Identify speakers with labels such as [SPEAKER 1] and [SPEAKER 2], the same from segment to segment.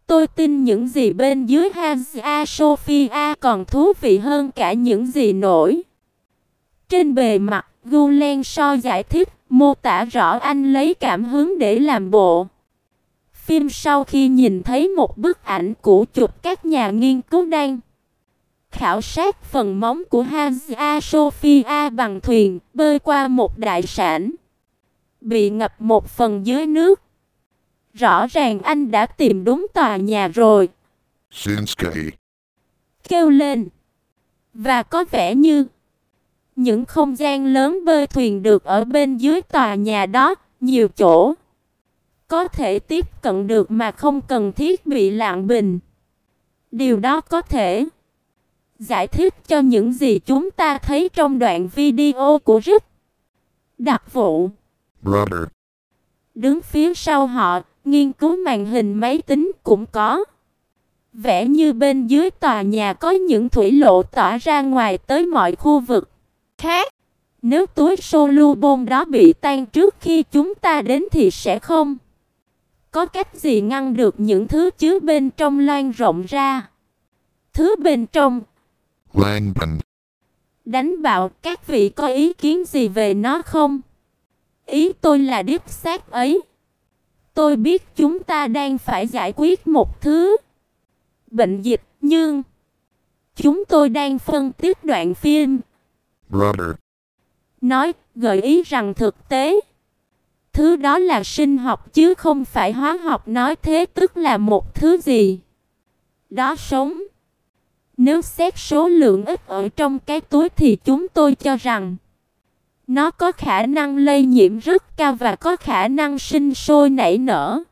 [SPEAKER 1] Tôi tin những gì bên dưới Hagia Sophia còn thú vị hơn cả những gì nổi trên bề mặt. Gulen So giải thích, mô tả rõ anh lấy cảm hứng để làm bộ phim sau khi nhìn thấy một bức ảnh cũ chụp các nhà nghiên cứu đang khảo sát phần móng của Hagia Sophia bằng thuyền bơi qua một đại sảnh bị ngập một phần dưới nước. Rõ ràng anh đã tìm đúng tòa nhà rồi.
[SPEAKER 2] Shinsky
[SPEAKER 1] Kêu lên. Và có vẻ như những không gian lớn bơi thuyền được ở bên dưới tòa nhà đó, nhiều chỗ có thể tiếp cận được mà không cần thiết bị lạng bình. Điều đó có thể giải thích cho những gì chúng ta thấy trong đoạn video của Rick. Đặc vụ
[SPEAKER 2] Brother
[SPEAKER 1] đứng phía sau họ, nghiên cứu màn hình máy tính cũng có vẻ như bên dưới tòa nhà có những thủy lộ tỏa ra ngoài tới mọi khu vực khác. Nếu túi soluble đó bị tan trước khi chúng ta đến thì sẽ không có cách gì ngăn được những thứ chứa bên trong loang rộng ra. Thứ bên trong
[SPEAKER 2] Langban
[SPEAKER 1] đánh bạo. Các vị có ý kiến gì về nó không? Ý tôi là đích xác ấy. Tôi biết chúng ta đang phải giải quyết một thứ bệnh dịch, nhưng chúng tôi đang phân tích đoạn phim.
[SPEAKER 2] Brother
[SPEAKER 1] Nói, gợi ý rằng thực tế thứ đó là sinh học chứ không phải hóa học. Nói thế tức là một thứ gì đó sống. Nếu xét số lượng ít ở trong cái túi thì chúng tôi cho rằng nó có khả năng lây nhiễm rất cao và có khả năng sinh sôi nảy nở.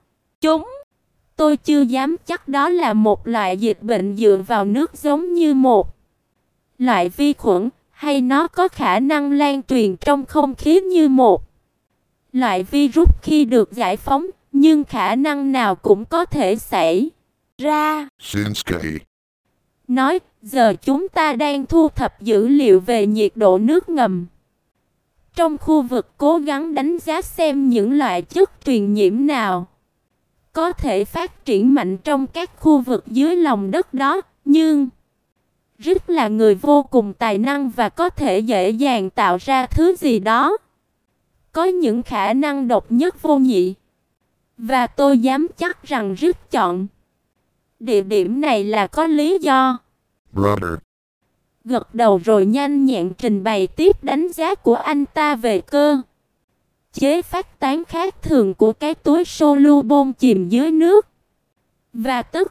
[SPEAKER 1] Tôi chưa dám chắc đó là một loại dịch bệnh dựa vào nước giống như một loại vi khuẩn, hay nó có khả năng lan truyền trong không khí như một loại virus khi được giải phóng, nhưng khả năng nào cũng có thể xảy ra.
[SPEAKER 2] Shinsky
[SPEAKER 1] Nói, giờ chúng ta đang thu thập dữ liệu về nhiệt độ nước ngầm trong khu vực, cố gắng đánh giá xem những loại chất truyền nhiễm nào có thể phát triển mạnh trong các khu vực dưới lòng đất đó. Nhưng Rick là người vô cùng tài năng và có thể dễ dàng tạo ra thứ gì đó có những khả năng độc nhất vô nhị. Và tôi dám chắc rằng Rick chọn địa điểm này là có lý do.
[SPEAKER 2] Brother
[SPEAKER 1] Gật đầu rồi nhanh nhẹn trình bày tiếp đánh giá của anh ta về cơ chế phát tán khác thường của cái túi soluble chìm dưới nước. Và tất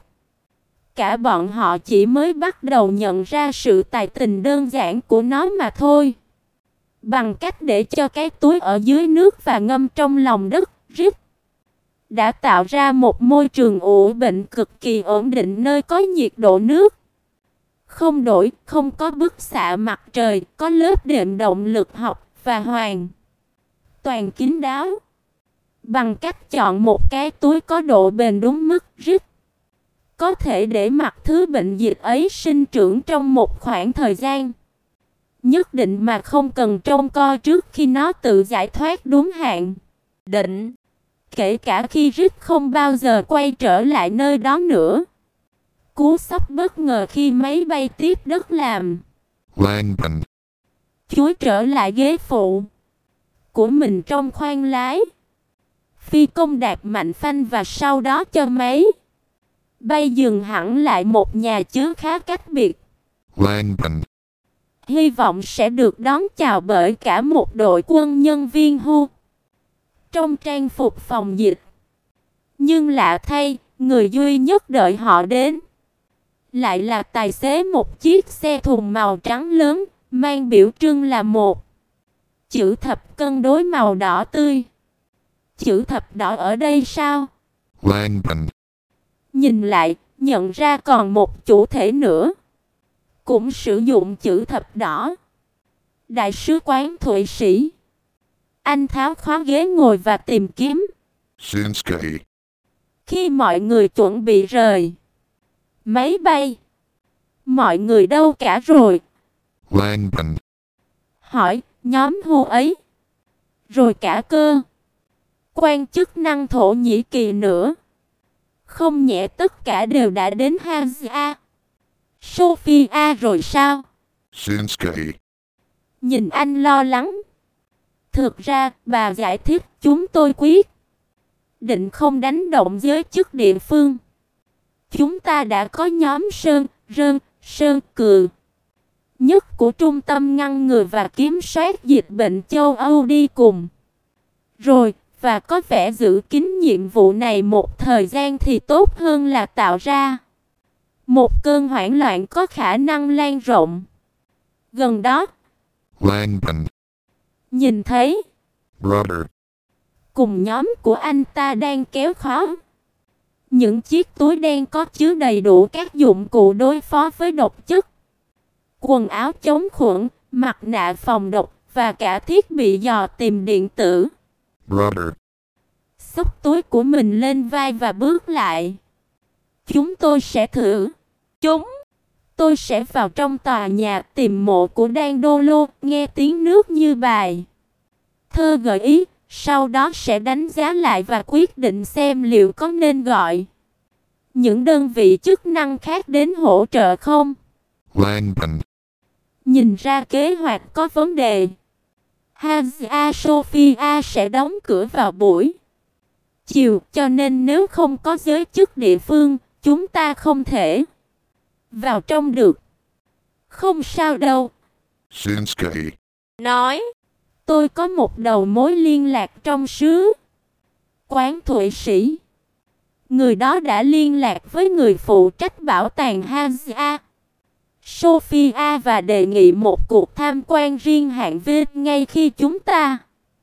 [SPEAKER 1] cả bọn họ chỉ mới bắt đầu nhận ra sự tài tình đơn giản của nó mà thôi. Bằng cách để cho cái túi ở dưới nước và ngâm trong lòng đất, Rick đã tạo ra một môi trường ủ bệnh cực kỳ ổn định, nơi có nhiệt độ nước không đổi, không có bức xạ mặt trời, có lớp đệm động lực học và hoàn toàn kín đáo. Bằng cách chọn một cái túi có độ bền đúng mức, Rick có thể để mặc thứ bệnh dịch ấy sinh trưởng trong một khoảng thời gian nhất định mà không cần trông coi trước khi nó tự giải thoát đúng hạn định. Kể cả khi Rick không bao giờ quay trở lại nơi đó nữa. Cú sốc bất ngờ khi máy bay tiếp đất làm
[SPEAKER 2] Langban
[SPEAKER 1] chúi trở lại ghế phụ của mình trong khoang lái. Phi công đạp mạnh phanh và sau đó cho máy bay dừng hẳn lại một nhà chứa khá cách biệt.
[SPEAKER 2] Langban
[SPEAKER 1] Hy vọng sẽ được đón chào bởi cả một đội quân nhân viên hưu trong trang phục phòng dịch. Nhưng lạ thay, người duy nhất đợi họ đến lại là tài xế một chiếc xe thùng màu trắng lớn, mang biểu trưng là một chữ thập cân đối màu đỏ tươi. Chữ thập đỏ ở đây sao?
[SPEAKER 2] Langban
[SPEAKER 1] Nhìn lại, nhận ra còn một chủ thể nữa cũng sử dụng chữ thập đỏ. Đại sứ quán Thụy Sĩ. Anh tháo khóa ghế ngồi và tìm kiếm.
[SPEAKER 2] Shinsky
[SPEAKER 1] Khi mọi người chuẩn bị rời máy bay, mọi người đâu cả rồi?
[SPEAKER 2] Langban
[SPEAKER 1] Hỏi nhóm hưu ấy. Rồi cả cơ quan chức năng Thổ Nhĩ Kỳ nữa. Không nhẽ tất cả đều đã đến Hagia Sophia rồi sao?
[SPEAKER 2] Shinsuke.
[SPEAKER 1] Nhìn anh lo lắng. Thực ra, bà giải thích chúng tôi quyết định không đánh động giới chức địa phương. Chúng ta đã có nhóm Sơn Cừ nhất của Trung tâm ngăn ngừa và kiểm soát dịch bệnh châu Âu đi cùng. Rồi, và có vẻ giữ kín nhiệm vụ này một thời gian thì tốt hơn là tạo ra một cơn hoảng loạn có khả năng lan rộng. Gần đó,
[SPEAKER 2] Langdon.
[SPEAKER 1] nhìn thấy
[SPEAKER 2] Brother.
[SPEAKER 1] cùng nhóm của anh ta đang kéo khó. Những chiếc túi đen có chứa đầy đủ các dụng cụ đối phó với độc chất. Quần áo chống khuẩn, mặt nạ phòng độc và cả thiết bị dò tìm điện tử.
[SPEAKER 2] Brother.
[SPEAKER 1] Xốc túi của mình lên vai và bước lại. Chúng tôi sẽ thử. Tôi sẽ vào trong tòa nhà tìm mộ của Đan Đô Lô, nghe tiếng nước như bài thơ gợi ý, sau đó sẽ đánh giá lại và quyết định xem liệu có nên gọi những đơn vị chức năng khác đến hỗ trợ không.
[SPEAKER 2] Langdon.
[SPEAKER 1] Nhìn ra kế hoạch có vấn đề. Hagia Sophia sẽ đóng cửa vào buổi chiều, cho nên nếu không có giới chức địa phương, chúng ta không thể vào trong được. Không sao đâu.
[SPEAKER 2] Shinsuke.
[SPEAKER 1] Nói, tôi có một đầu mối liên lạc trong xứ quán Thụy Sĩ. Người đó đã liên lạc với người phụ trách bảo tàng Hagia Sophia và đề nghị một cuộc tham quan riêng hạng V ngay khi chúng ta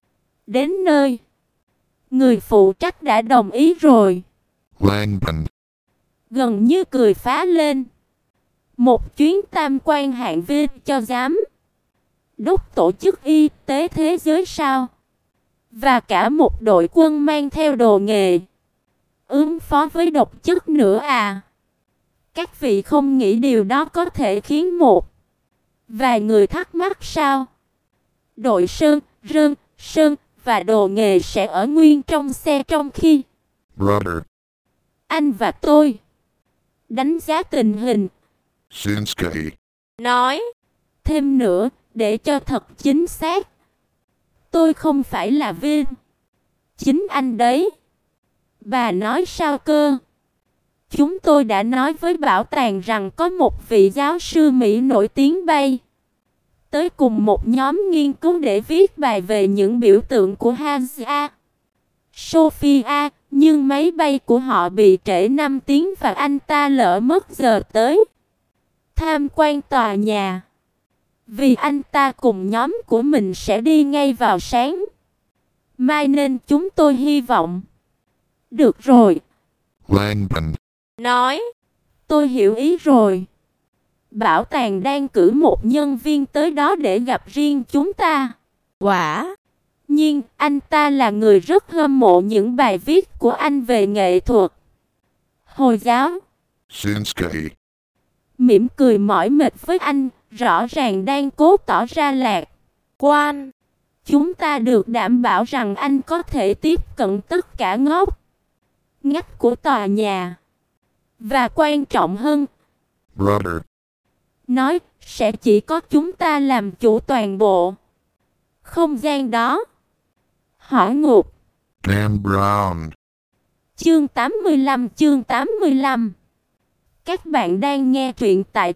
[SPEAKER 1] đến nơi. Người phụ trách đã đồng ý rồi.
[SPEAKER 2] Langdon.
[SPEAKER 1] Gần như cười phá lên. Một chuyến tham quan hạng V cho giám đốc tổ chức y tế thế giới sao? Và cả một đội quân mang theo đồ nghề ứng phó với độc chất nữa à? Các vị không nghĩ điều đó có thể khiến một vài người thắc mắc sao? Đội sơn và đồ nghề sẽ ở nguyên trong xe trong khi
[SPEAKER 2] Brother.
[SPEAKER 1] anh và tôi đánh giá tình hình.
[SPEAKER 2] Shinsuke.
[SPEAKER 1] Nói thêm nữa, để cho thật chính xác, tôi không phải là viên. Chính anh đấy. Bà nói sao cơ? Chúng tôi đã nói với bảo tàng rằng có một vị giáo sư Mỹ nổi tiếng bay tới cùng một nhóm nghiên cứu để viết bài về những biểu tượng của Hagia Sophia, nhưng máy bay của họ bị trễ 5 tiếng và anh ta lỡ mất giờ tới tham quan tòa nhà. Vì anh ta cùng nhóm của mình sẽ đi ngay vào sáng mai nên chúng tôi hy vọng. Được rồi.
[SPEAKER 2] Langdon.
[SPEAKER 1] Nói, tôi hiểu ý rồi. Bảo tàng đang cử một nhân viên tới đó để gặp riêng chúng ta. Quả nhiên, anh ta là người rất hâm mộ những bài viết của anh về nghệ thuật Hồi giáo.
[SPEAKER 2] Shinsuke.
[SPEAKER 1] Mỉm cười mỏi mệt với anh, rõ ràng đang cố tỏ ra lạc quan. Chúng ta được đảm bảo rằng anh có thể tiếp cận tất cả ngóc ngách của tòa nhà. Và quan trọng hơn,
[SPEAKER 2] Brother.
[SPEAKER 1] nói, sẽ chỉ có chúng ta làm chủ toàn bộ không gian đó. Hỏa ngục.
[SPEAKER 2] Dan Brown.
[SPEAKER 1] Chương 85. Các bạn đang nghe truyện tại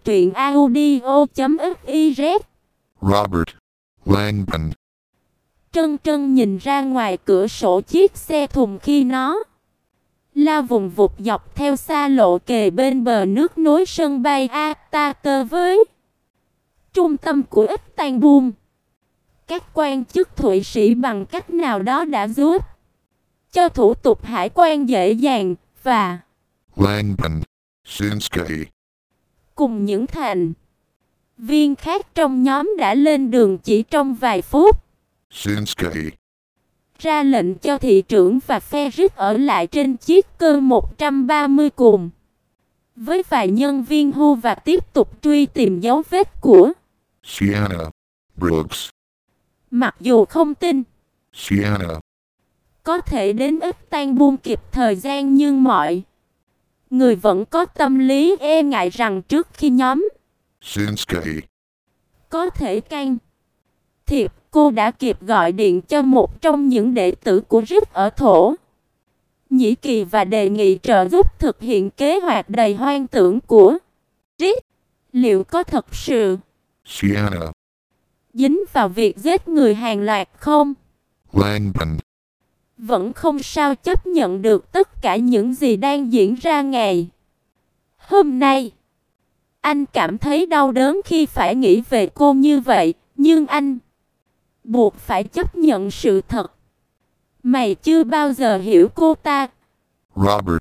[SPEAKER 1] truyệnaudio.fiz.
[SPEAKER 2] Robert. Langdon.
[SPEAKER 1] Trân nhìn ra ngoài cửa sổ chiếc xe thùng khi nó lao vùng vụt dọc theo xa lộ kề bên bờ nước nối sân bay Atatürk với trung tâm của Istanbul. Các quan chức Thụy Sĩ bằng cách nào đó đã giúp cho thủ tục hải quan dễ dàng và
[SPEAKER 2] Langdon. Shinsuke.
[SPEAKER 1] cùng những thành viên khác trong nhóm đã lên đường chỉ trong vài phút.
[SPEAKER 2] Shinsuke.
[SPEAKER 1] Ra lệnh cho thị trưởng và Ferris ở lại trên chiếc cơ 130 cùng với vài nhân viên hưu và tiếp tục truy tìm dấu vết của
[SPEAKER 2] Sienna. Brooks.
[SPEAKER 1] Mặc dù không tin
[SPEAKER 2] Sienna.
[SPEAKER 1] có thể đến Istanbul kịp thời gian, nhưng mọi người vẫn có tâm lý e ngại rằng trước khi nhóm
[SPEAKER 2] Shinsuke,
[SPEAKER 1] có thể can thiệp, cô đã kịp gọi điện cho một trong những đệ tử của RIP ở Thổ Nhĩ Kỳ và đề nghị trợ giúp thực hiện kế hoạch đầy hoang tưởng của RIP. Liệu có thật sự
[SPEAKER 2] Sienna,
[SPEAKER 1] dính vào việc giết người hàng loạt không?
[SPEAKER 2] Langban,
[SPEAKER 1] Vẫn không sao chấp nhận được tất cả những gì đang diễn ra ngày hôm nay. Anh cảm thấy đau đớn khi phải nghĩ về cô như vậy, nhưng anh buộc phải chấp nhận sự thật. Mày chưa bao giờ hiểu cô ta.
[SPEAKER 2] Robert,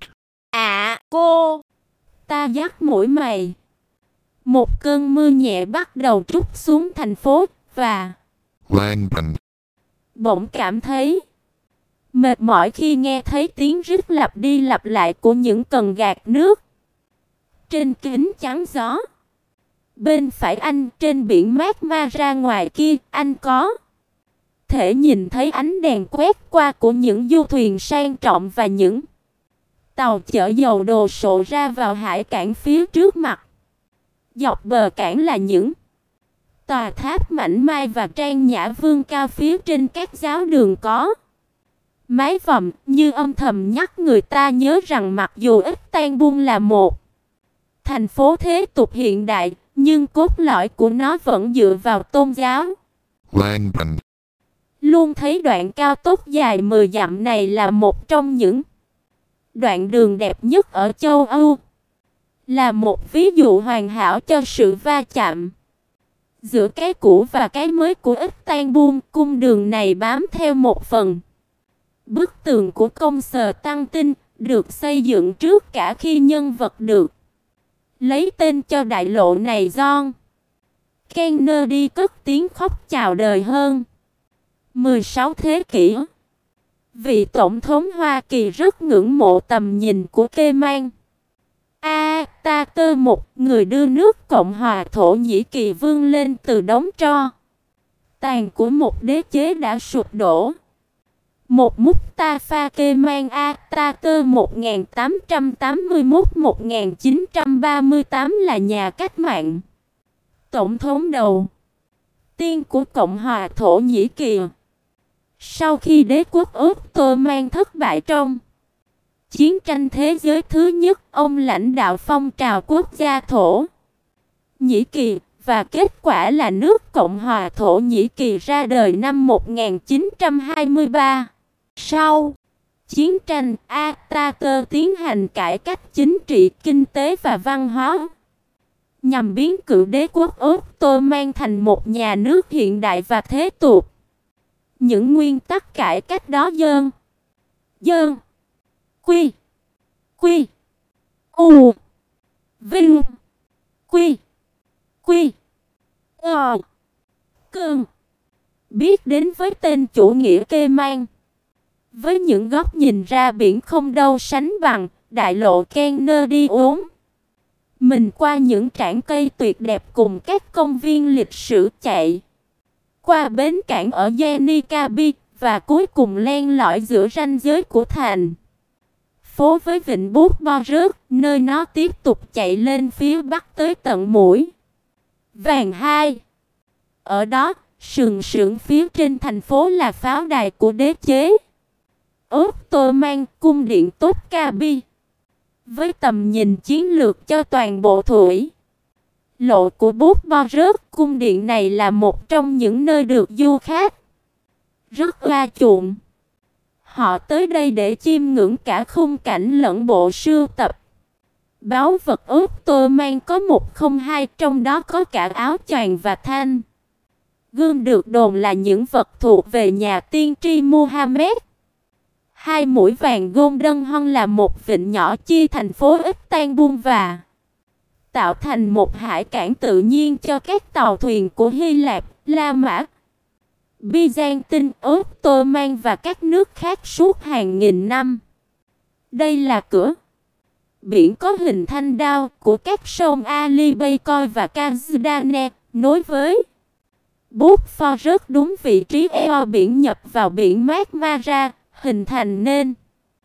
[SPEAKER 1] Cô ta dắt mũi mày. Một cơn mưa nhẹ bắt đầu trút xuống thành phố và
[SPEAKER 2] Langban,
[SPEAKER 1] bỗng cảm thấy mệt mỏi khi nghe thấy tiếng rít lặp đi lặp lại của những cần gạt nước. Trên kính chắn gió bên phải anh, trên biển mát ma ra ngoài kia, anh có thể nhìn thấy ánh đèn quét qua của những du thuyền sang trọng và những tàu chở dầu đồ sộ ra vào hải cảng phía trước mặt. Dọc bờ cảng là những tòa tháp mảnh mai và trang nhã vươn cao phía trên các giáo đường có mái vòm, như âm thầm nhắc người ta nhớ rằng mặc dù Istanbul là một thành phố thế tục hiện đại, nhưng cốt lõi của nó vẫn dựa vào tôn giáo.
[SPEAKER 2] Langban,
[SPEAKER 1] Luôn thấy đoạn cao tốc dài 10 dặm này là một trong những đoạn đường đẹp nhất ở châu Âu. Là một ví dụ hoàn hảo cho sự va chạm giữa cái cũ và cái mới của Istanbul. Cung đường này bám theo một phần bức tường của công sở Tăng Tinh, được xây dựng trước cả khi nhân vật được lấy tên cho đại lộ này John Kennedy cất tiếng khóc chào đời hơn 16 thế kỷ. Vị tổng thống Hoa Kỳ rất ngưỡng mộ tầm nhìn của Kemal Atatürk, người đưa nước Cộng hòa Thổ Nhĩ Kỳ vươn lên từ đống tro tàn của một đế chế đã sụp đổ. Một Mustafa Kemal Atatürk 1881-1938 là nhà cách mạng, tổng thống đầu tiên của Cộng hòa Thổ Nhĩ Kỳ. Sau khi đế quốc Ottoman thất bại trong chiến tranh thế giới thứ nhất, ông lãnh đạo phong trào quốc gia Thổ Nhĩ Kỳ, và kết quả là nước Cộng hòa Thổ Nhĩ Kỳ ra đời năm 1923. Sau chiến tranh, Atatürk tiến hành cải cách chính trị, kinh tế và văn hóa, nhằm biến cựu đế quốc Ottoman thành một nhà nước hiện đại và thế tục. Những nguyên tắc cải cách đó dơn quy vinh quy cơn biết đến với tên chủ nghĩa Kemal. Với những góc nhìn ra biển không đâu sánh bằng, đại lộ Kennedy uốn mình qua những trảng cây tuyệt đẹp cùng các công viên lịch sử, chạy qua bến cảng ở Yenikabi và cuối cùng len lỏi giữa ranh giới của thành phố với vịnh Bút-bo-rớt, nơi nó tiếp tục chạy lên phía bắc tới tận mũi Vàng 2. Ở đó, sừng sững phía trên thành phố là pháo đài của đế chế Ottoman, cung điện Topkapi, với tầm nhìn chiến lược cho toàn bộ thủy lộ của Bút-bo-rớt. Cung điện này là một trong những nơi được du khách rất ưa chuộng. Họ tới đây để chiêm ngưỡng cả khung cảnh lẫn bộ sưu tập báu vật Ottoman có 102, trong đó có cả áo choàng và thanh gươm được đồn là những vật thuộc về nhà tiên tri Muhammad. Hai mũi vàng Golden Horn là một vịnh nhỏ chia thành phố Istanbul và tạo thành một hải cảng tự nhiên cho các tàu thuyền của Hy Lạp, La Mã, Byzantine, Ottoman và các nước khác suốt hàng nghìn năm. Đây là cửa biển có hình thanh đao của các sông Ali Beykoi và Kazdane, nối với Bosphorus đúng vị trí eo biển nhập vào biển Mát Mara, hình thành nên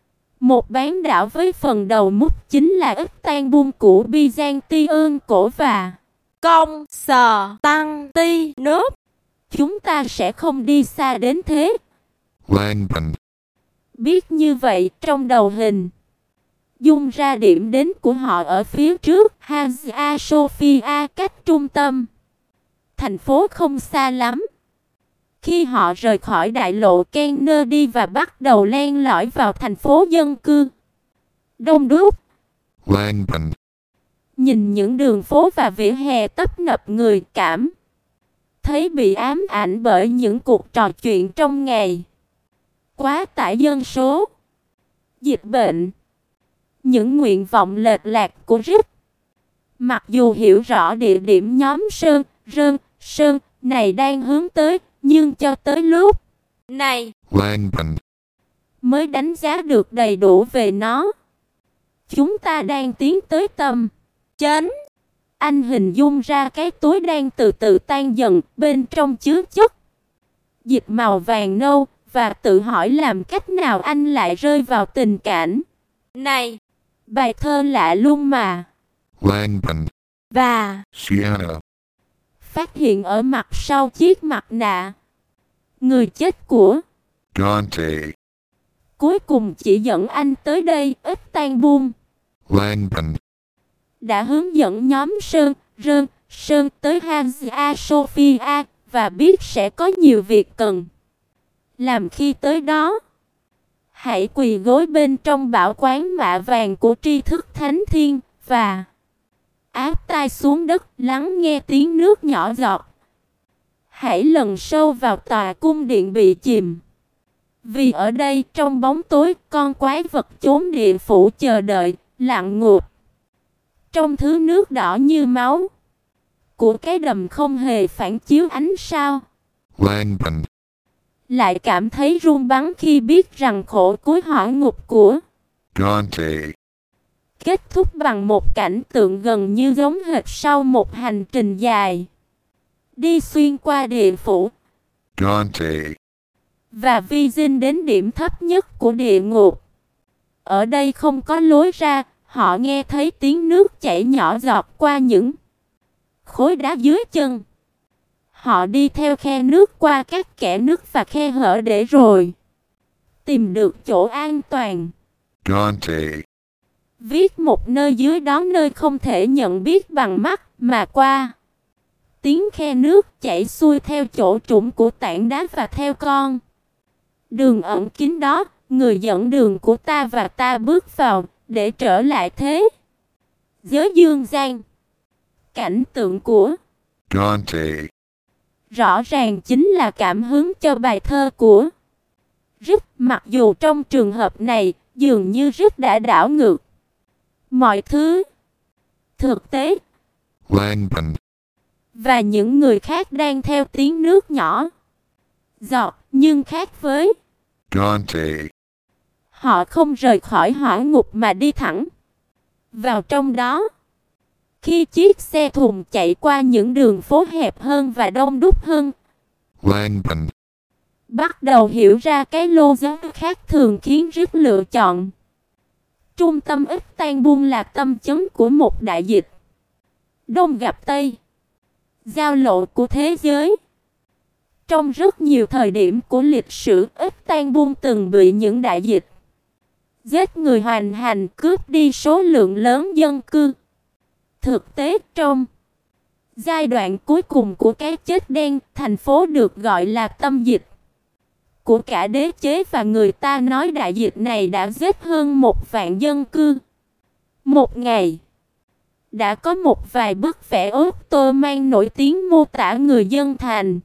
[SPEAKER 1] Một bán đảo với phần đầu mút chính là Istanbul của Byzantium cổ và
[SPEAKER 3] Công Sờ Tăng Ti nước.
[SPEAKER 1] chúng ta sẽ không đi xa đến thế.
[SPEAKER 2] Langban.
[SPEAKER 1] Biết như vậy, trong đầu hình dung ra điểm đến của họ ở phía trước, Hagia Sophia cách trung tâm thành phố không xa lắm. Khi họ rời khỏi đại lộ Kennedy và bắt đầu len lỏi vào thành phố dân cư đông đúc,
[SPEAKER 2] Langban.
[SPEAKER 1] nhìn những đường phố và vỉa hè tấp nập người, cảm thấy bị ám ảnh bởi những cuộc trò chuyện trong ngày, quá tải dân số, dịch bệnh, những nguyện vọng lệch lạc của Rick. Mặc dù hiểu rõ địa điểm nhóm Sơn này đang hướng tới, nhưng cho tới lúc
[SPEAKER 3] Này,
[SPEAKER 2] Langban.
[SPEAKER 1] mới đánh giá được đầy đủ về nó. Chúng ta đang tiến tới tâm
[SPEAKER 3] chấn.
[SPEAKER 1] Anh hình dung ra cái túi đang từ từ tan dần, bên trong chứa chất dịch màu vàng nâu, và tự hỏi làm cách nào anh lại rơi vào tình cảnh
[SPEAKER 3] Này,
[SPEAKER 1] bài thơ lạ lùng mà
[SPEAKER 2] Langban.
[SPEAKER 3] và
[SPEAKER 2] Sienna.
[SPEAKER 1] phát hiện ở mặt sau chiếc mặt nạ người chết của
[SPEAKER 2] Dante.
[SPEAKER 1] cuối cùng chỉ dẫn anh tới đây. Istanbul
[SPEAKER 2] Langban.
[SPEAKER 1] đã hướng dẫn nhóm Sơn tới Hagia Sophia và biết sẽ có nhiều việc cần làm khi tới đó. Hãy quỳ gối bên trong bảo quán mạ vàng của tri thức thánh thiên và áp tai xuống đất, lắng nghe tiếng nước nhỏ giọt. Hãy lần sâu vào tòa cung điện bị chìm. Vì ở đây trong bóng tối, con quái vật chốn địa phủ chờ đợi, lặng ngụp trong thứ nước đỏ như máu của cái đầm không hề phản chiếu ánh sao.
[SPEAKER 2] Langban.
[SPEAKER 1] Lại cảm thấy run bắn khi biết rằng khổ cuối hỏa ngục của
[SPEAKER 2] Dante.
[SPEAKER 1] kết thúc bằng một cảnh tượng gần như giống hệt sau một hành trình dài đi xuyên qua địa phủ
[SPEAKER 2] Dante.
[SPEAKER 1] và vi dinh đến điểm thấp nhất của địa ngục. Ở đây không có lối ra, họ nghe thấy tiếng nước chảy nhỏ giọt qua những khối đá dưới chân. Họ đi theo khe nước qua các kẽ nứt và khe hở để rồi tìm được chỗ an toàn.
[SPEAKER 2] Dante.
[SPEAKER 1] Viết một nơi dưới đó, nơi không thể nhận biết bằng mắt mà qua tiếng khe nước chảy xuôi theo chỗ trũng của tảng đá và theo con đường ẩn kín đó, người dẫn đường của ta và ta bước vào để trở lại thế giới dương gian. Cảnh tượng của
[SPEAKER 2] Dante.
[SPEAKER 1] rõ ràng chính là cảm hứng cho bài thơ của Rick, mặc dù trong trường hợp này dường như Rick đã đảo ngược mọi thứ. Thực tế,
[SPEAKER 2] Langban.
[SPEAKER 1] và những người khác đang theo tiếng nước nhỏ giọt, nhưng khác với
[SPEAKER 2] Dante.
[SPEAKER 1] họ không rời khỏi hỏa ngục mà đi thẳng vào trong đó. Khi chiếc xe thùng chạy qua những đường phố hẹp hơn và đông đúc hơn,
[SPEAKER 2] Langban.
[SPEAKER 1] bắt đầu hiểu ra cái lô gió khác thường khiến Rick lựa chọn trung tâm Istanbul là tâm chấn của một đại dịch Đông gặp Tây, giao lộ của thế giới. Trong rất nhiều thời điểm của lịch sử, Istanbul từng bị những đại dịch giết người hoành hành, cướp đi số lượng lớn dân cư. Thực tế, trong giai đoạn cuối cùng của cái chết đen, thành phố được gọi là tâm dịch của cả đế chế, và người ta nói đại dịch này đã giết hơn 1 vạn dân cư. Một ngày, đã có một vài bức vẽ Ottoman nổi tiếng mô tả người dân thành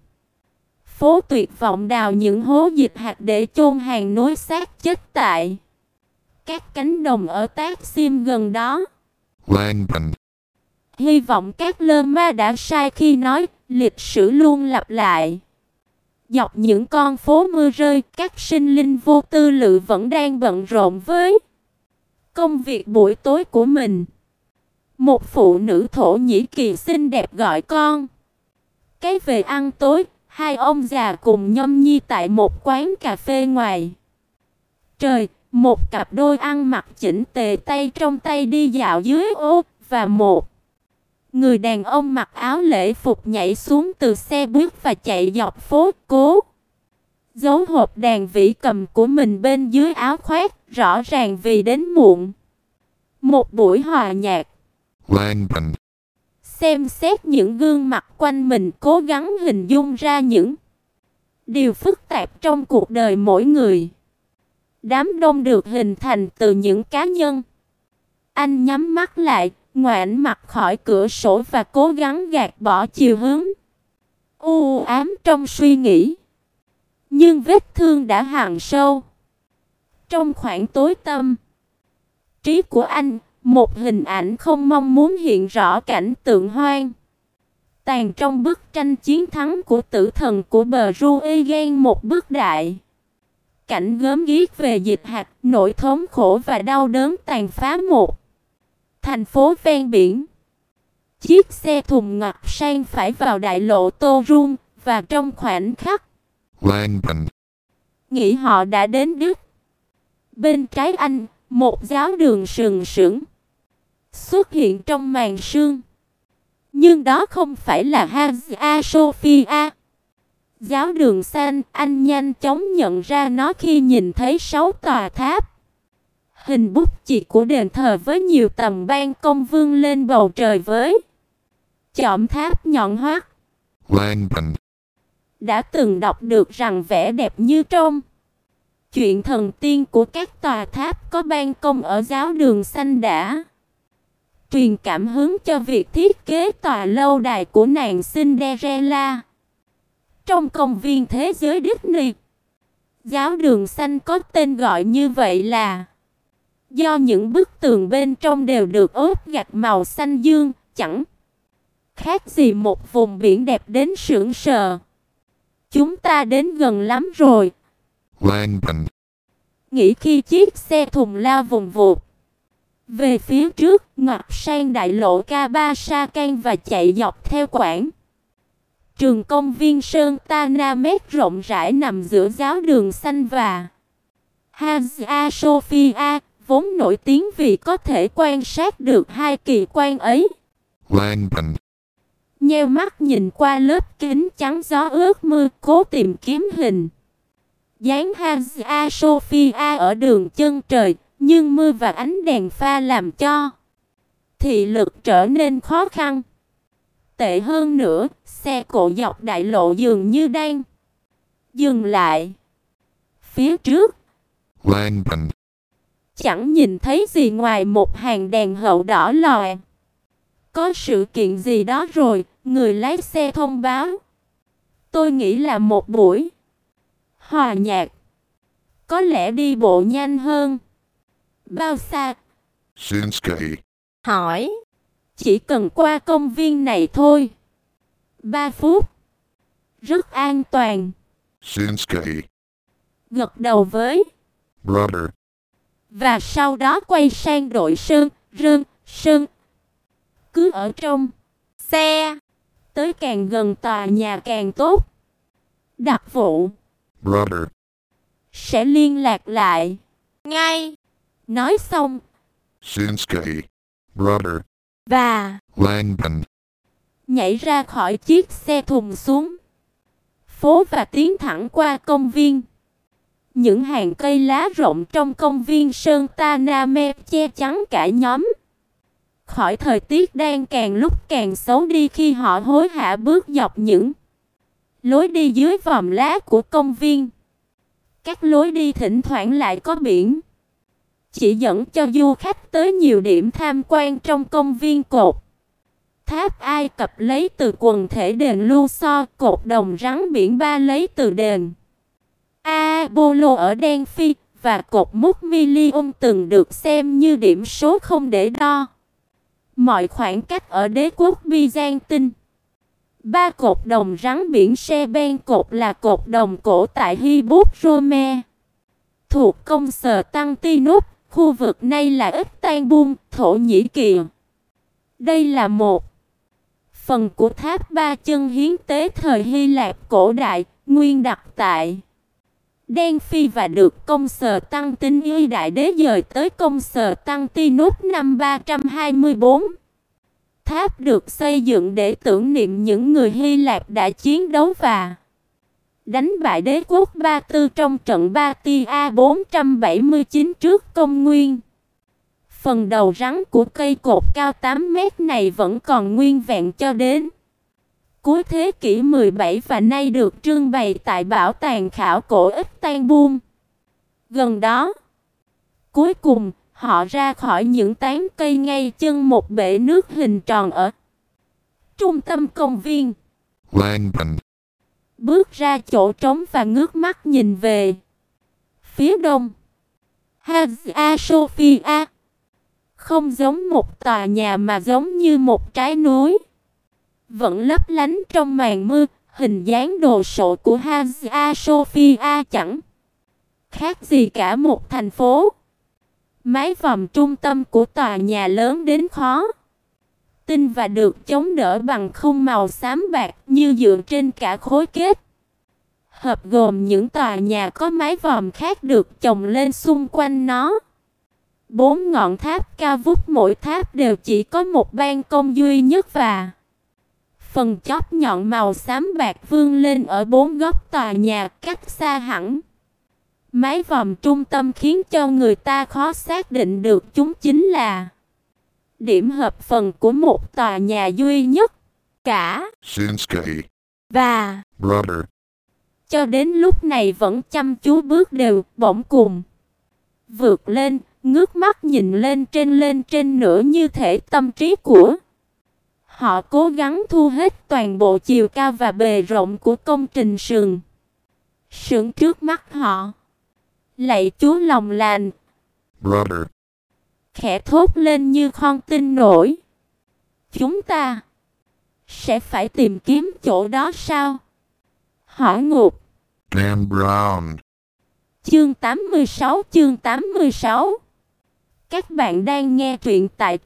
[SPEAKER 1] phố tuyệt vọng đào những hố dịch hạt để chôn hàng nối xác chết tại các cánh đồng ở Taksim gần đó.
[SPEAKER 2] Langban.
[SPEAKER 1] Hy vọng các lơ ma đã sai khi nói lịch sử luôn lặp lại. Dọc những con phố mưa rơi, các sinh linh vô tư lự vẫn đang bận rộn với công việc buổi tối của mình. Một phụ nữ Thổ Nhĩ Kỳ xinh đẹp gọi con cái về ăn tối. Hai ông già cùng nhâm nhi tại một quán cà phê ngoài trời, một cặp đôi ăn mặc chỉnh tề tay trong tay đi dạo dưới ô, và một người đàn ông mặc áo lễ phục nhảy xuống từ xe buýt và chạy dọc phố, cố giấu hộp đàn vĩ cầm của mình bên dưới áo khoác, rõ ràng vì đến muộn. Một buổi hòa nhạc.
[SPEAKER 2] Langband.
[SPEAKER 1] Xem xét những gương mặt quanh mình, cố gắng hình dung ra những điều phức tạp trong cuộc đời mỗi người. Đám đông được hình thành từ những cá nhân. Anh nhắm mắt lại, ngoảnh mặt khỏi cửa sổ và cố gắng gạt bỏ chiều hướng u ám trong suy nghĩ. Nhưng vết thương đã hằn sâu. Trong khoảng tối tăm trí của anh, một hình ảnh không mong muốn hiện rõ cảnh tượng hoang tàn trong bức tranh chiến thắng của tử thần của Bruegel, một bức đại cảnh gớm ghiếc về dịch hạt, nỗi thống khổ và đau đớn tàn phá một thành phố ven biển. Chiếc xe thùng ngoặt sang phải vào đại lộ Tô Rung, và trong khoảnh khắc
[SPEAKER 2] Langband.
[SPEAKER 1] nghĩ họ đã đến đích. Bên trái anh, một giáo đường sừng sững xuất hiện trong màn sương. Nhưng đó không phải là Hagia Sophia. Giáo đường xanh, anh nhanh chóng nhận ra nó khi nhìn thấy 6 tòa tháp. Hình bút chì của đền thờ với nhiều tầng ban công vươn lên bầu trời với chòm tháp nhọn hoắt.
[SPEAKER 2] Langband.
[SPEAKER 1] Đã từng đọc được rằng vẻ đẹp như trong chuyện thần tiên của các tòa tháp có ban công ở giáo đường xanh đã truyền cảm hứng cho việc thiết kế tòa lâu đài của nàng Cinderella. Trong công viên thế giới Disney, giáo đường xanh có tên gọi như vậy là do những bức tường bên trong đều được ốp gạch màu xanh dương, chẳng khác gì một vùng biển đẹp đến sững sờ. Chúng ta đến gần lắm rồi.
[SPEAKER 2] Langband.
[SPEAKER 1] Nghĩ khi chiếc xe thùng lao vùng vụt về phía trước, ngoặt sang đại lộ Kabasakan và chạy dọc theo quãng trường công viên Sơn Tanamet rộng rãi nằm giữa giáo đường xanh và Hagia Sophia, vốn nổi tiếng vì có thể quan sát được hai kỳ quan ấy.
[SPEAKER 2] Langband.
[SPEAKER 1] Nheo mắt nhìn qua lớp kính chắn gió ướt mưa, cố tìm kiếm hình dáng Hagia Sophia ở đường chân trời, nhưng mưa và ánh đèn pha làm cho thị lực trở nên khó khăn. Tệ hơn nữa, xe cộ dọc đại lộ dường như đang dừng lại. Phía trước
[SPEAKER 2] Langband.
[SPEAKER 1] chẳng nhìn thấy gì ngoài một hàng đèn hậu đỏ lòe. Có sự kiện gì đó rồi, người lái xe thông báo. Tôi nghĩ là một buổi hòa nhạc. Có lẽ đi bộ nhanh hơn. Bao xa?
[SPEAKER 2] Shinsky.
[SPEAKER 3] Hỏi.
[SPEAKER 1] Chỉ cần qua công viên này thôi. 3 phút. Rất an toàn.
[SPEAKER 2] Shinsky.
[SPEAKER 1] Gật đầu với
[SPEAKER 2] Brother.
[SPEAKER 1] và sau đó quay sang đội sơn. Cứ ở trong
[SPEAKER 3] Xe.
[SPEAKER 1] tới càng gần tòa nhà càng tốt. Đặc vụ
[SPEAKER 2] Brother.
[SPEAKER 1] sẽ liên lạc lại
[SPEAKER 3] Ngay.
[SPEAKER 1] nói xong.
[SPEAKER 2] Shinsky. Brother.
[SPEAKER 3] Và
[SPEAKER 2] Langband.
[SPEAKER 1] Nhảy ra khỏi chiếc xe thùng xuống phố và tiến thẳng qua công viên. Những hàng cây lá rộng trong công viên Sơn Taname che chắn cả nhóm khỏi thời tiết đang càng lúc càng xấu đi khi họ hối hả bước dọc những lối đi dưới vòm lá của công viên. Các lối đi thỉnh thoảng lại có biển chỉ dẫn cho du khách tới nhiều điểm tham quan trong công viên. Cột tháp Ai Cập lấy từ quần thể đền Luxor, cột đồng rắn biển Ba lấy từ đền Apollo ở Đan Phi, và cột mốc Milion từng được xem như điểm số không để đo mọi khoảng cách ở đế quốc Byzantine. 3 cột đồng rắn biển Seben cột là cột đồng cổ tại Hippodrome thuộc công sở Tantinus, khu vực nay là Istanbul, Thổ Nhĩ Kỳ. Đây là một phần của tháp 3 chân hiến tế thời Hy Lạp cổ đại, nguyên đặt tại Đen Phi và được công sở tăng tinh y đại đế dời tới công sở tăng ti nốt năm 324. Tháp được xây dựng để tưởng niệm những người Hy Lạp đã chiến đấu và đánh bại đế quốc Ba Tư trong trận Ba Ti A 479 trước công nguyên. Phần đầu rắn của cây cột cao 8 mét này vẫn còn nguyên vẹn cho đến cuối thế kỷ 17 và nay được trưng bày tại Bảo tàng khảo cổ Istanbul. Gần đó, cuối cùng, họ ra khỏi những tán cây ngay chân một bể nước hình tròn ở trung tâm công viên.
[SPEAKER 2] Langban.
[SPEAKER 1] Bước ra chỗ trống và ngước mắt nhìn về phía đông. Hagia Sophia không giống một tòa nhà mà giống như một trái núi, vẫn lấp lánh trong màn mưa. Hình dáng đồ sộ của Hagia Sophia chẳng khác gì cả một thành phố. Mái vòm trung tâm của tòa nhà lớn đến khó tin và được chống đỡ bằng khung màu xám bạc như dựa trên cả khối kết hợp gồm những tòa nhà có mái vòm khác được chồng lên xung quanh nó. 4 ngọn tháp cao vút, mỗi tháp đều chỉ có một ban công duy nhất và phần chóp nhọn màu xám bạc vươn lên ở 4 góc tòa nhà cách xa hẳn. Mái vòm trung tâm khiến cho người ta khó xác định được chúng chính là điểm hợp phần của một tòa nhà duy nhất cả.
[SPEAKER 2] Shinsuke.
[SPEAKER 3] Và
[SPEAKER 2] Brother.
[SPEAKER 1] Cho đến lúc này vẫn chăm chú bước đều, bỗng cùng vượt lên, ngước mắt nhìn lên trên nữa, như thể tâm trí của họ cố gắng thu hết toàn bộ chiều cao và bề rộng của công trình sừng trước mắt họ. Lạy Chúa lòng lành,
[SPEAKER 2] Brother.
[SPEAKER 1] khẽ thốt lên như không tin nổi. Chúng ta sẽ phải tìm kiếm chỗ đó sao? Hỏi ngục.
[SPEAKER 2] Dan Brown.
[SPEAKER 1] Chương 86. Các bạn đang nghe truyện tại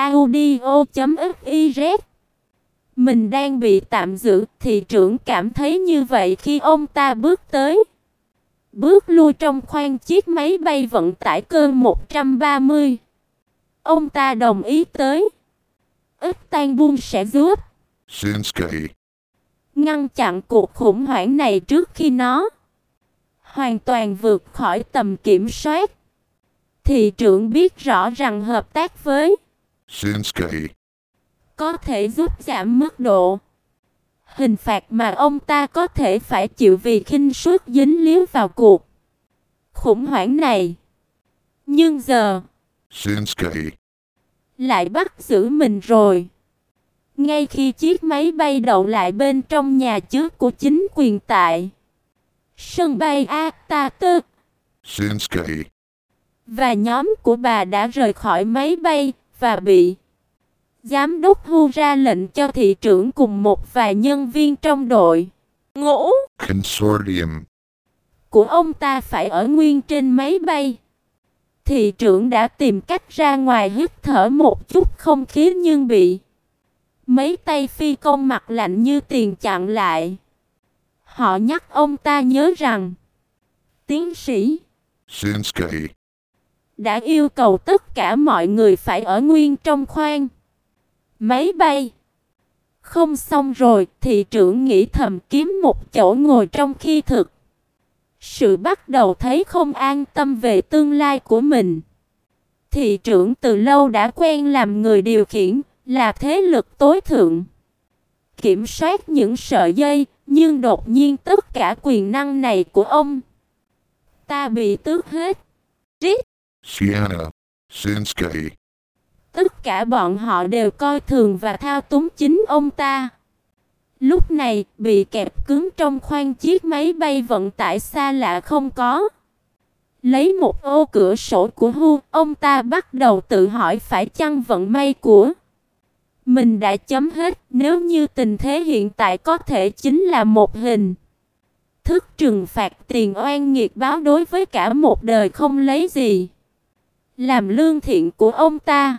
[SPEAKER 1] truyệnaudio.fiz. Mình đang bị tạm giữ, thị trưởng cảm thấy như vậy khi ông ta bước tới bước lui trong khoang chiếc máy bay vận tải cơ 130. Ông ta đồng ý tới Istanbul sẽ giúp
[SPEAKER 2] Shinsuke.
[SPEAKER 1] ngăn chặn cuộc khủng hoảng này trước khi nó hoàn toàn vượt khỏi tầm kiểm soát. Thị trưởng biết rõ rằng hợp tác với
[SPEAKER 2] Shinsuke.
[SPEAKER 1] có thể giúp giảm mức độ hình phạt mà ông ta có thể phải chịu vì khinh suất dính líu vào cuộc khủng hoảng này. Nhưng giờ
[SPEAKER 2] Shinsuke.
[SPEAKER 1] lại bắt giữ mình rồi. Ngay khi chiếc máy bay đậu lại bên trong nhà chứa của chính quyền tại sân bay Atatürk,
[SPEAKER 2] Shinsuke.
[SPEAKER 1] và nhóm của bà đã rời khỏi máy bay và bị giám đốc Hu ra lệnh cho thị trưởng cùng một vài nhân viên trong đội
[SPEAKER 3] ngũ
[SPEAKER 2] Consortium.
[SPEAKER 1] của ông ta phải ở nguyên trên máy bay. Thị trưởng đã tìm cách ra ngoài hít thở một chút không khí nhưng bị mấy tay phi công mặt lạnh như tiền chặn lại. Họ nhắc ông ta nhớ rằng tiến sĩ
[SPEAKER 2] Shinsuke.
[SPEAKER 1] đã yêu cầu tất cả mọi người phải ở nguyên trong khoang máy bay. Không xong rồi, thị trưởng nghĩ thầm kiếm một chỗ ngồi trong khi thực sự bắt đầu thấy không an tâm về tương lai của mình. Thị trưởng từ lâu đã quen làm người điều khiển, là thế lực tối thượng, kiểm soát những sợi dây, nhưng đột nhiên tất cả quyền năng này của ông ta bị tước hết. Rít!
[SPEAKER 2] Sienna. Shinsuke.
[SPEAKER 1] Tất cả bọn họ đều coi thường và thao túng chính ông ta. Lúc này, bị kẹp cứng trong khoang chiếc máy bay vận tải xa lạ không có. Lấy một ô cửa sổ của Hu, ông ta bắt đầu tự hỏi phải chăng vận may của mình đã chấm hết, nếu như tình thế hiện tại có thể chính là một hình thức trừng phạt tiền oan nghiệt báo đối với cả một đời không lấy gì làm lương thiện của ông ta.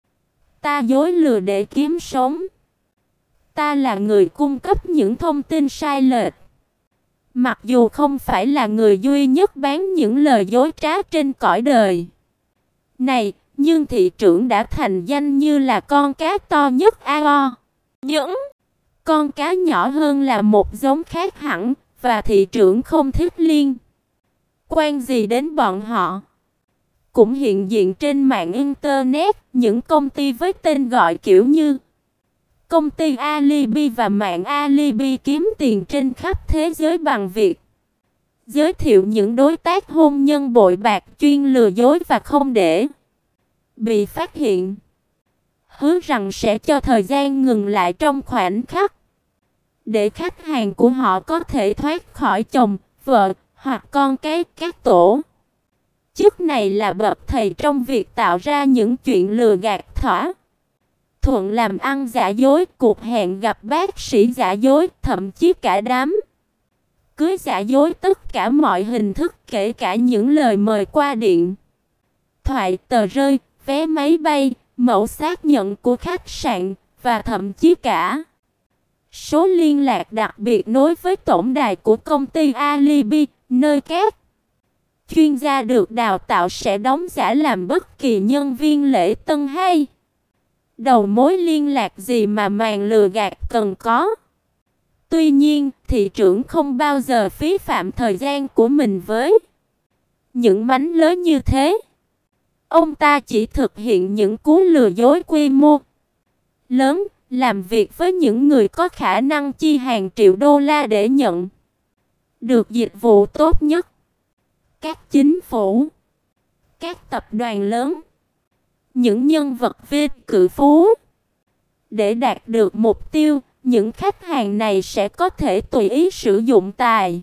[SPEAKER 1] Ta dối lừa để kiếm sống. Ta là người cung cấp những thông tin sai lệch. Mặc dù không phải là người duy nhất bán những lời dối trá trên cõi đời này, nhưng thị trưởng đã thành danh như là con cá to nhất AO.
[SPEAKER 3] Những
[SPEAKER 1] con cá nhỏ hơn là một giống khác hẳn, và thị trưởng không thích liên quan gì đến bọn họ. Cũng hiện diện trên mạng Internet, những công ty với tên gọi kiểu như công ty Alibi và mạng Alibi kiếm tiền trên khắp thế giới bằng việc giới thiệu những đối tác hôn nhân bội bạc chuyên lừa dối và không để bị phát hiện. Hứa rằng sẽ cho thời gian ngừng lại trong khoảnh khắc, để khách hàng của họ có thể thoát khỏi chồng, vợ hoặc con cái các tổ chức này là bậc thầy trong việc tạo ra những chuyện lừa gạt thỏa thuận làm ăn giả dối, cuộc hẹn gặp bác sĩ giả dối, thậm chí cả đám cưới giả dối, tất cả mọi hình thức, kể cả những lời mời qua điện thoại, tờ rơi, vé máy bay, mẫu xác nhận của khách sạn và thậm chí cả số liên lạc đặc biệt nối với tổng đài của công ty Alibi, nơi các chuyên gia được đào tạo sẽ đóng giả làm bất kỳ nhân viên lễ tân hay đầu mối liên lạc gì mà màn lừa gạt cần có. Tuy nhiên, thị trưởng không bao giờ phí phạm thời gian của mình với những mánh lới như thế. Ông ta chỉ thực hiện những cú lừa dối quy mô lớn, làm việc với những người có khả năng chi hàng triệu đô la để nhận được dịch vụ tốt nhất. Các chính phủ, các tập đoàn lớn, những nhân vật vinh cự phú. Để đạt được mục tiêu, những khách hàng này sẽ có thể tùy ý sử dụng tài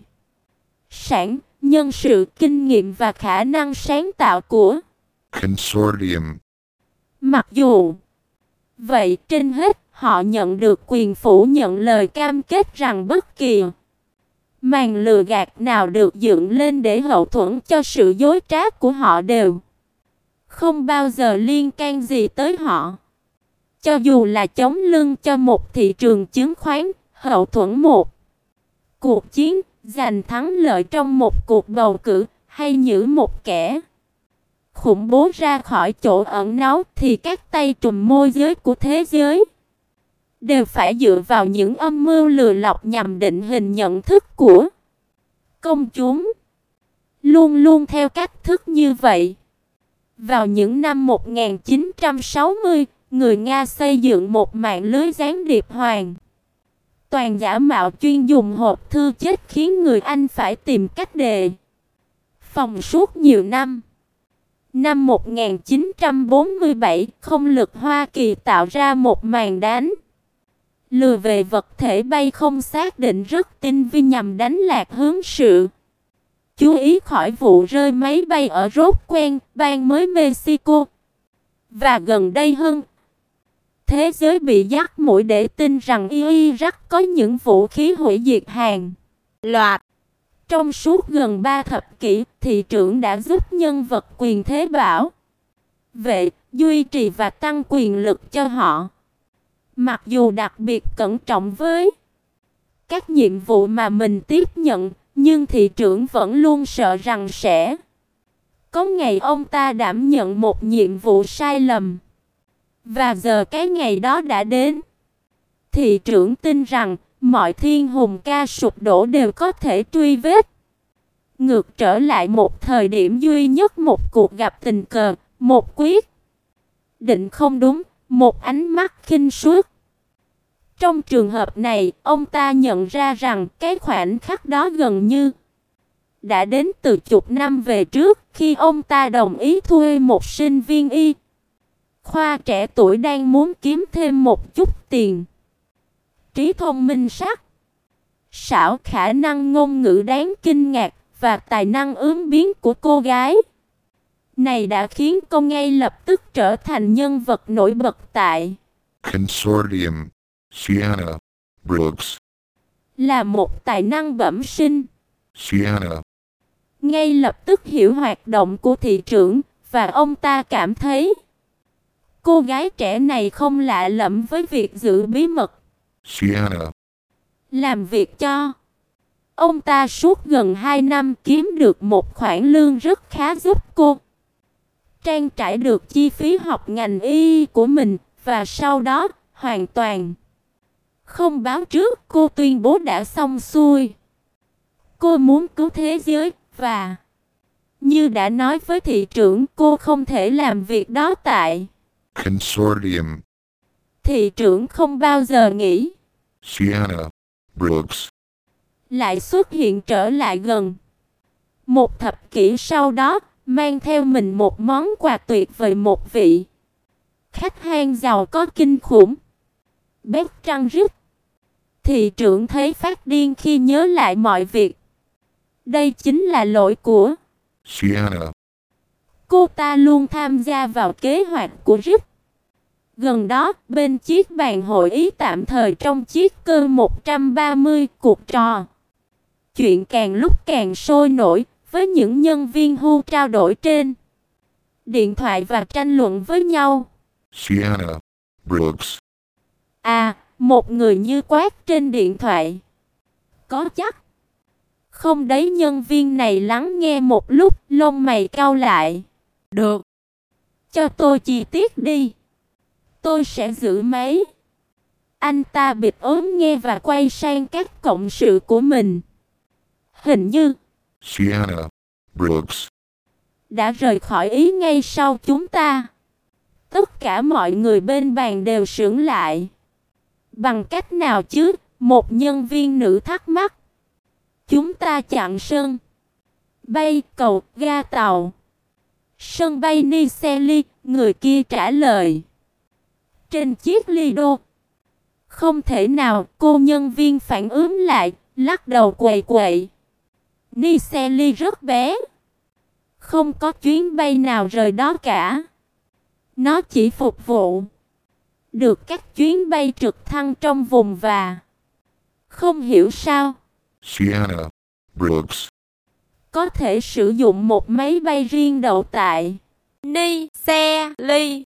[SPEAKER 1] sản, nhân sự, kinh nghiệm và khả năng sáng tạo của
[SPEAKER 2] Consortium.
[SPEAKER 1] Mặc dù vậy, trên hết, họ nhận được quyền phủ nhận lời cam kết rằng bất kỳ màn lừa gạt nào được dựng lên để hậu thuẫn cho sự dối trá của họ đều không bao giờ liên can gì tới họ. Cho dù là chống lưng cho một thị trường chứng khoán, hậu thuẫn một cuộc chiến, giành thắng lợi trong một cuộc bầu cử, hay nhử một kẻ khủng bố ra khỏi chỗ ẩn náu, thì các tay trùm môi giới của thế giới đều phải dựa vào những âm mưu lừa lọc nhằm định hình nhận thức của công chúng. Luôn luôn theo cách thức như vậy. Vào những năm 1960, người Nga xây dựng một mạng lưới gián điệp hoàn toàn giả mạo chuyên dùng hộp thư chết, khiến người Anh phải tìm cách đề phòng suốt nhiều năm. Năm 1947, không lực Hoa Kỳ tạo ra một màn đánh lừa về vật thể bay không xác định rất tinh vi nhằm đánh lạc hướng sự chú ý khỏi vụ rơi máy bay ở Roswell, bang mới Mexico. Và gần đây hơn, thế giới bị dắt mũi để tin rằng Iraq có những vũ khí hủy diệt hàng
[SPEAKER 3] loạt.
[SPEAKER 1] Trong suốt gần 3 thập kỷ, thị trưởng đã giúp nhân vật quyền thế bảo vệ, duy trì và tăng quyền lực cho họ. Mặc dù đặc biệt cẩn trọng với các nhiệm vụ mà mình tiếp nhận, nhưng thị trưởng vẫn luôn sợ rằng sẽ có ngày ông ta đảm nhận một nhiệm vụ sai lầm. Và giờ cái ngày đó đã đến. Thị trưởng tin rằng mọi thiên hùng ca sụp đổ đều có thể truy vết ngược trở lại một thời điểm duy nhất, một cuộc gặp tình cờ, một quyết định không đúng, một ánh mắt khinh suất. Trong trường hợp này, ông ta nhận ra rằng cái khoảnh khắc đó gần như đã đến từ chục năm về trước, khi ông ta đồng ý thuê một sinh viên y khoa trẻ tuổi đang muốn kiếm thêm một chút tiền. Trí thông minh sắc sảo, khả năng ngôn ngữ đáng kinh ngạc và tài năng ứng biến của cô gái này đã khiến cô ngay lập tức trở thành nhân vật nổi bật tại
[SPEAKER 2] Consortium. Sienna. Brooks.
[SPEAKER 1] Là một tài năng bẩm sinh.
[SPEAKER 2] Sienna.
[SPEAKER 1] Ngay lập tức hiểu hoạt động của thị trưởng, và ông ta cảm thấy cô gái trẻ này không lạ lẫm với việc giữ bí mật.
[SPEAKER 2] Sienna.
[SPEAKER 1] Làm việc cho Ông ta suốt gần 2 năm kiếm được một khoản lương rất khá giúp cô trang trải được chi phí học ngành y của mình, và sau đó hoàn toàn không báo trước, cô tuyên bố đã xong xuôi. Cô muốn cứu thế giới, và như đã nói với thị trưởng, cô không thể làm việc đó tại
[SPEAKER 2] Consortium.
[SPEAKER 1] thị trưởng không bao giờ nghĩ
[SPEAKER 2] Sienna. Brooks.
[SPEAKER 1] lại xuất hiện trở lại gần một thập kỷ sau đó, mang theo mình một món quà tuyệt vời, một vị khách hàng giàu có kinh khủng. Bertrand. Thị trưởng thấy phát điên khi nhớ lại mọi việc. Đây chính là lỗi của
[SPEAKER 2] Sienna.
[SPEAKER 1] cô ta, luôn tham gia vào kế hoạch của Rick. Gần đó, bên chiếc bàn hội ý tạm thời trong chiếc cơ 130, cuộc trò chuyện càng lúc càng sôi nổi, với những nhân viên hưu trao đổi trên điện thoại và tranh luận với nhau.
[SPEAKER 2] Sienna. Brooks.
[SPEAKER 1] À, một người như quát trên điện thoại. Có chắc không đấy? Nhân viên này lắng nghe một lúc, lông mày cau lại. Được, cho tôi chi tiết đi, tôi sẽ giữ máy. Anh ta bịt ốm nghe và quay sang các cộng sự của mình. Hình như
[SPEAKER 2] Sienna. Brooks.
[SPEAKER 1] đã rời khỏi Ý ngay sau chúng ta. Tất cả mọi người bên bàn đều sững lại. Bằng cách nào chứ? Một nhân viên nữ thắc mắc. Chúng ta chặn sân bay, cầu, ga tàu, sân bay Nice, người kia trả lời. Trên chiếc Lido. Không thể nào, cô nhân viên phản ứng lại, lắc đầu quậy quậy. Nice rất bé, không có chuyến bay nào rời đó cả. Nó chỉ phục vụ được các chuyến bay trực thăng trong vùng và không hiểu sao
[SPEAKER 2] Sienna. Brooks.
[SPEAKER 1] có thể sử dụng một máy bay riêng đậu tại
[SPEAKER 3] Nice.